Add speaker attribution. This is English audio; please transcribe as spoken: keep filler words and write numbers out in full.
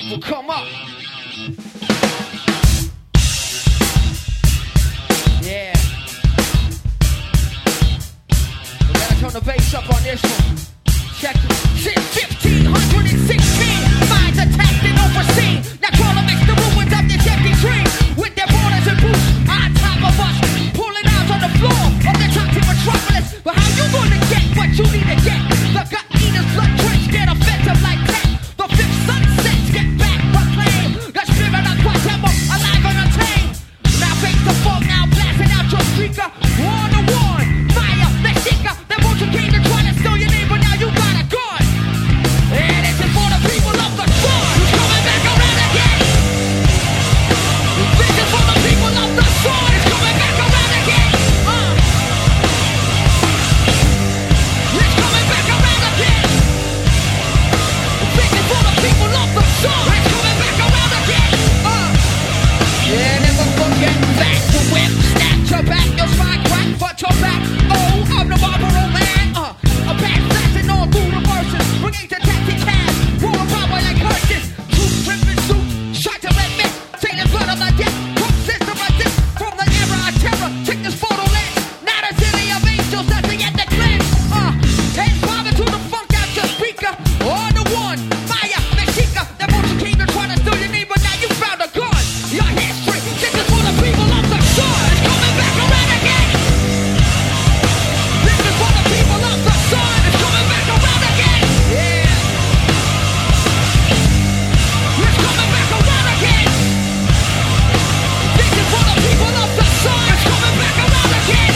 Speaker 1: people come up. Yeah. We gotta turn the bass up on this one. Check it. Since fifteen sixteen, minds attacked and overseen. Now crawler makes the ruins of this empty dream. With their borders and boots on top of us, pulling out on the floor of the toxic metropolis. But how you gonna get what you need to get? The gut eaters, blood drenched, get offensive like that. The fifth sunsets get back proclaimed. The spirit of Quatemo, alive and untamed. Now face the fog, now blasting out your speaker. One to one, fire, Mexica. They won't you came to try to steal your name, but now you got a gun. And this is for the people of the sun. Who's coming back around again? This is for the people of the sun. It's coming back around again. Uh. It's coming back around again. This is for the people of the sun. It's coming back around again. Uh. Yeah, never forget back to whip. Snap your back, your spine crack, but your back. Oh, I'm the Marlboro man. Uh. A bad flashing all through the verses. Bringing to tactic cash. War power like Hershey's. Truth tripping suit. Shot to red men. Take the blood of the death. Cook system resist from the era of terror. Take this photo lens. Not a city of angels. That's the end of cleanse. Uh. Head father to the funk out your speaker. On the one. Fire. Mexica. The motion came to try to steal your name, but now you found a gun. Your history. This is for the people of the sun. It's coming back around again. This is for the people of the sun. It's coming back around again. Yeah. It's coming back around again. This is for the people of the sun. It's coming back around again.